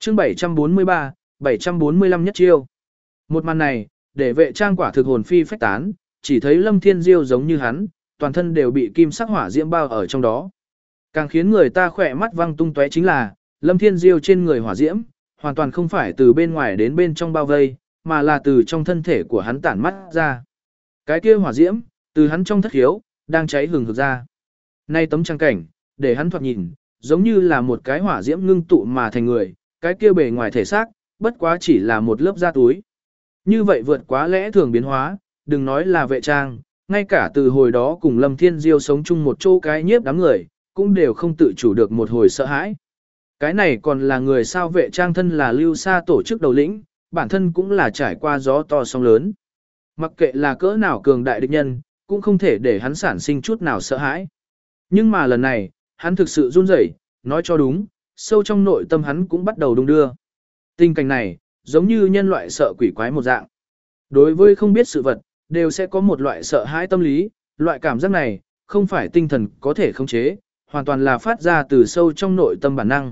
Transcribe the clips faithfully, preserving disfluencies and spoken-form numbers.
chương bảy trăm bốn mươi ba, bảy trăm bốn mươi lăm nhất chiêu. Một màn này, để vệ trang quả thực hồn phi phách tán, chỉ thấy Lâm Thiên Diêu giống như hắn, toàn thân đều bị kim sắc hỏa diễm bao ở trong đó. Càng khiến người ta khỏe mắt văng tung tóe chính là, Lâm Thiên Diêu trên người hỏa diễm, hoàn toàn không phải từ bên ngoài đến bên trong bao vây, mà là từ trong thân thể của hắn tản mắt ra. Cái kia hỏa diễm, từ hắn trong thất khiếu, đang cháy hừng hực ra. Nay tấm trang cảnh, để hắn thoạt nhìn, giống như là một cái hỏa diễm ngưng tụ mà thành người, cái kia bề ngoài thể xác, bất quá chỉ là một lớp da túi. Như vậy vượt quá lẽ thường biến hóa, đừng nói là vệ trang, ngay cả từ hồi đó cùng Lâm Thiên Diêu sống chung một chỗ cái nhiếp đám người, cũng đều không tự chủ được một hồi sợ hãi. Cái này còn là người sao vệ trang thân là lưu xa tổ chức đầu lĩnh, bản thân cũng là trải qua gió to sóng lớn. Mặc kệ là cỡ nào cường đại địch nhân, cũng không thể để hắn sản sinh chút nào sợ hãi. Nhưng mà lần này, hắn thực sự run rẩy, nói cho đúng, sâu trong nội tâm hắn cũng bắt đầu đung đưa. Tình cảnh này, giống như nhân loại sợ quỷ quái một dạng. Đối với không biết sự vật, đều sẽ có một loại sợ hãi tâm lý, loại cảm giác này, không phải tinh thần có thể khống chế, hoàn toàn là phát ra từ sâu trong nội tâm bản năng.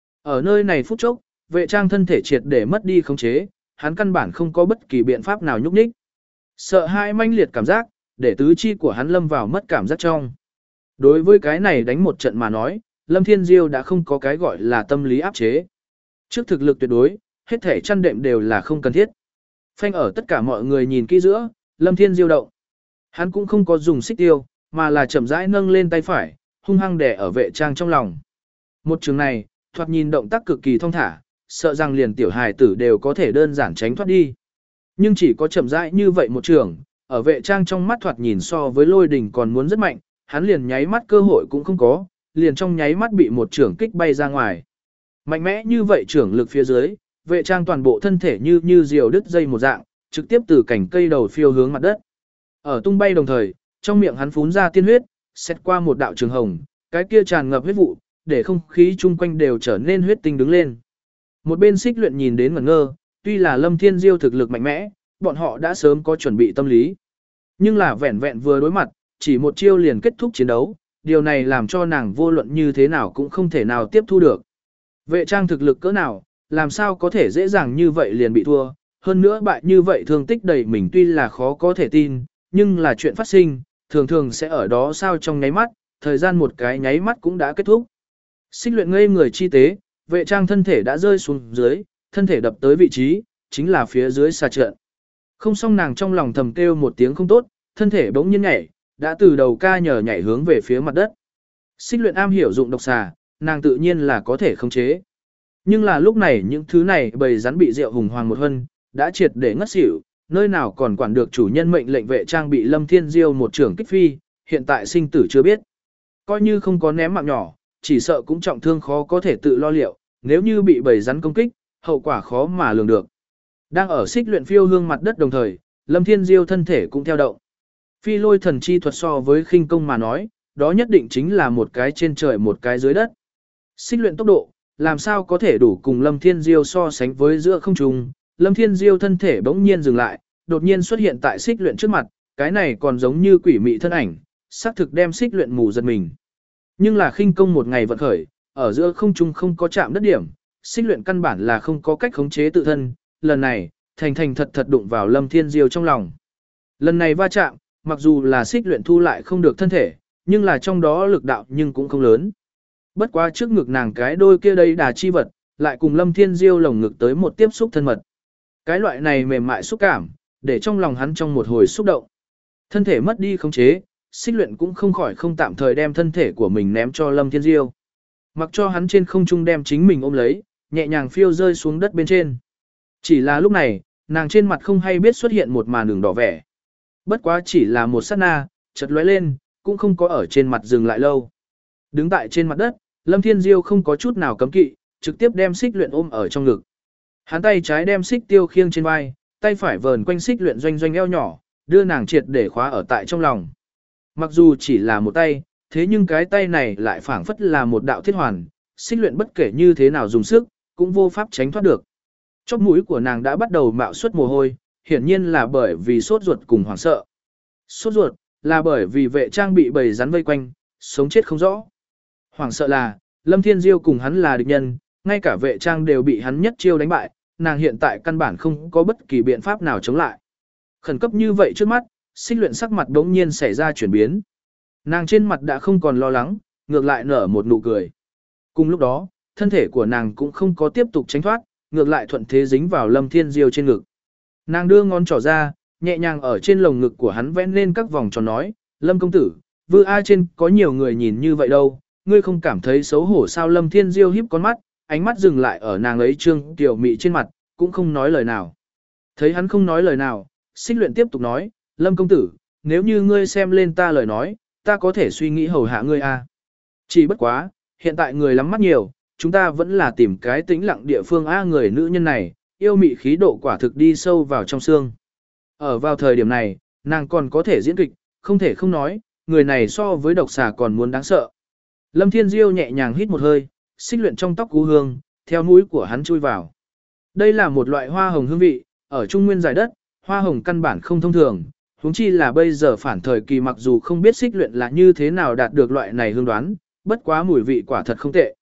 Ở nơi này phút chốc, vệ trang thân thể triệt để mất đi khống chế, hắn căn bản không có bất kỳ biện pháp nào nhúc nhích. Sợ hãi manh liệt cảm giác, để tứ chi của hắn lâm vào mất cảm giác trong. Đối với cái này đánh một trận mà nói, Lâm Thiên Diêu đã không có cái gọi là tâm lý áp chế. Trước thực lực tuyệt đối, hết thể chăn đệm đều là không cần thiết. Phanh ở tất cả mọi người nhìn kỹ giữa, Lâm Thiên Diêu động. Hắn cũng không có dùng xích tiêu, mà là chậm rãi nâng lên tay phải, hung hăng đè ở vệ trang trong lòng. Một trường này, thoạt nhìn động tác cực kỳ thong thả, sợ rằng liền tiểu hài tử đều có thể đơn giản tránh thoát đi. Nhưng chỉ có chậm rãi như vậy một trường, ở vệ trang trong mắt thoạt nhìn so với lôi đỉnh còn muốn rất mạnh, hắn liền nháy mắt cơ hội cũng không có, liền trong nháy mắt bị một trường kích bay ra ngoài. Mạnh mẽ như vậy trưởng lực phía dưới, vệ trang toàn bộ thân thể như như diều đứt dây một dạng, trực tiếp từ cành cây đầu phiêu hướng mặt đất. Ở tung bay đồng thời, trong miệng hắn phún ra tiên huyết, xét qua một đạo trường hồng, cái kia tràn ngập huyết vụ, để không khí chung quanh đều trở nên huyết tinh đứng lên. Một bên xích luyện nhìn đến ngẩn ngơ, tuy là Lâm Thiên Diêu thực lực mạnh mẽ, bọn họ đã sớm có chuẩn bị tâm lý. Nhưng là vẹn vẹn vừa đối mặt, chỉ một chiêu liền kết thúc chiến đấu, điều này làm cho nàng vô luận như thế nào cũng không thể nào tiếp thu được. Vệ trang thực lực cỡ nào, làm sao có thể dễ dàng như vậy liền bị thua, hơn nữa bại như vậy thương tích đầy mình tuy là khó có thể tin, nhưng là chuyện phát sinh, thường thường sẽ ở đó sao trong nháy mắt, thời gian một cái nháy mắt cũng đã kết thúc. Xích luyện ngây người chi tế, vệ trang thân thể đã rơi xuống dưới, thân thể đập tới vị trí, chính là phía dưới xà trận. Không xong nàng trong lòng thầm kêu một tiếng không tốt, thân thể bỗng nhiên nhảy, đã từ đầu ca nhờ nhảy hướng về phía mặt đất. Xích luyện am hiểu dụng độc xà, nàng tự nhiên là có thể khống chế. Nhưng là lúc này những thứ này bầy rắn bị rượu hùng hoàng một hân, đã triệt để ngất xỉu, nơi nào còn quản được chủ nhân mệnh lệnh vệ trang bị Lâm Thiên Diêu một trưởng kích phi, hiện tại sinh tử chưa biết. Coi như không có ném mạng nhỏ, chỉ sợ cũng trọng thương khó có thể tự lo liệu, nếu như bị bầy rắn công kích, hậu quả khó mà lường được. Đang ở xích luyện phiêu hương mặt đất đồng thời, Lâm Thiên Diêu thân thể cũng theo động. Phi lôi thần chi thuật so với khinh công mà nói, đó nhất định chính là một cái trên trời một cái dưới đất. Xích luyện tốc độ, làm sao có thể đủ cùng Lâm Thiên Diêu so sánh với giữa không trung. Lâm Thiên Diêu thân thể bỗng nhiên dừng lại, đột nhiên xuất hiện tại xích luyện trước mặt, cái này còn giống như quỷ mị thân ảnh, xác thực đem xích luyện mù giật mình. Nhưng là khinh công một ngày vận khởi, ở giữa không trung không có chạm đất điểm, xích luyện căn bản là không có cách khống chế tự thân, lần này, thành thành thật thật đụng vào Lâm Thiên Diêu trong lòng. Lần này va chạm, mặc dù là xích luyện thu lại không được thân thể, nhưng là trong đó lực đạo nhưng cũng không lớn. Bất quá trước ngực nàng cái đôi kia đây đà chi vật, lại cùng Lâm Thiên Diêu lồng ngực tới một tiếp xúc thân mật. Cái loại này mềm mại xúc cảm, để trong lòng hắn trong một hồi xúc động. Thân thể mất đi khống chế, xích luyện cũng không khỏi không tạm thời đem thân thể của mình ném cho Lâm Thiên Diêu. Mặc cho hắn trên không trung đem chính mình ôm lấy, nhẹ nhàng phiêu rơi xuống đất bên trên. Chỉ là lúc này, nàng trên mặt không hay biết xuất hiện một màn đường đỏ vẻ. Bất quá chỉ là một sát na, chợt lóe lên, cũng không có ở trên mặt dừng lại lâu. Đứng tại trên mặt đất, Lâm Thiên Diêu không có chút nào cấm kỵ, trực tiếp đem xích luyện ôm ở trong ngực. Hắn tay trái đem xích tiêu khiêng trên vai, tay phải vờn quanh xích luyện doanh doanh eo nhỏ, đưa nàng triệt để khóa ở tại trong lòng. Mặc dù chỉ là một tay, thế nhưng cái tay này lại phảng phất là một đạo thiết hoàn, xích luyện bất kể như thế nào dùng sức, cũng vô pháp tránh thoát được. Chóp mũi của nàng đã bắt đầu mạo xuất mồ hôi, hiển nhiên là bởi vì sốt ruột cùng hoảng sợ. Sốt ruột là bởi vì vệ trang bị bầy rắn vây quanh, sống chết không rõ. Hoảng sợ là, Lâm Thiên Diêu cùng hắn là địch nhân, ngay cả vệ trang đều bị hắn nhất chiêu đánh bại, nàng hiện tại căn bản không có bất kỳ biện pháp nào chống lại. Khẩn cấp như vậy trước mắt, Xích Luyện sắc mặt đống nhiên xảy ra chuyển biến. Nàng trên mặt đã không còn lo lắng, ngược lại nở một nụ cười. Cùng lúc đó, thân thể của nàng cũng không có tiếp tục tránh thoát, ngược lại thuận thế dính vào Lâm Thiên Diêu trên ngực. Nàng đưa ngón trỏ ra, nhẹ nhàng ở trên lồng ngực của hắn vẽ lên các vòng tròn nói, Lâm công tử, vư a trên có nhiều người nhìn như vậy đâu, ngươi không cảm thấy xấu hổ sao? Lâm Thiên Diêu híp con mắt, ánh mắt dừng lại ở nàng ấy trương tiểu mị trên mặt, cũng không nói lời nào. Thấy hắn không nói lời nào, Xích Luyện tiếp tục nói, Lâm công tử, nếu như ngươi xem lên ta lời nói, ta có thể suy nghĩ hầu hạ ngươi a. Chỉ bất quá, hiện tại người lắm mắt nhiều, chúng ta vẫn là tìm cái tĩnh lặng địa phương a. Người nữ nhân này, yêu mị khí độ quả thực đi sâu vào trong xương. Ở vào thời điểm này, nàng còn có thể diễn kịch, không thể không nói, người này so với độc xà còn muốn đáng sợ. Lâm Thiên Diêu nhẹ nhàng hít một hơi, Xích Luyện trong tóc cú hương, theo mũi của hắn chui vào. Đây là một loại hoa hồng hương vị, ở Trung Nguyên giải đất, hoa hồng căn bản không thông thường, huống chi là bây giờ phản thời kỳ, mặc dù không biết Xích Luyện là như thế nào đạt được loại này hương đoán, bất quá mùi vị quả thật không tệ.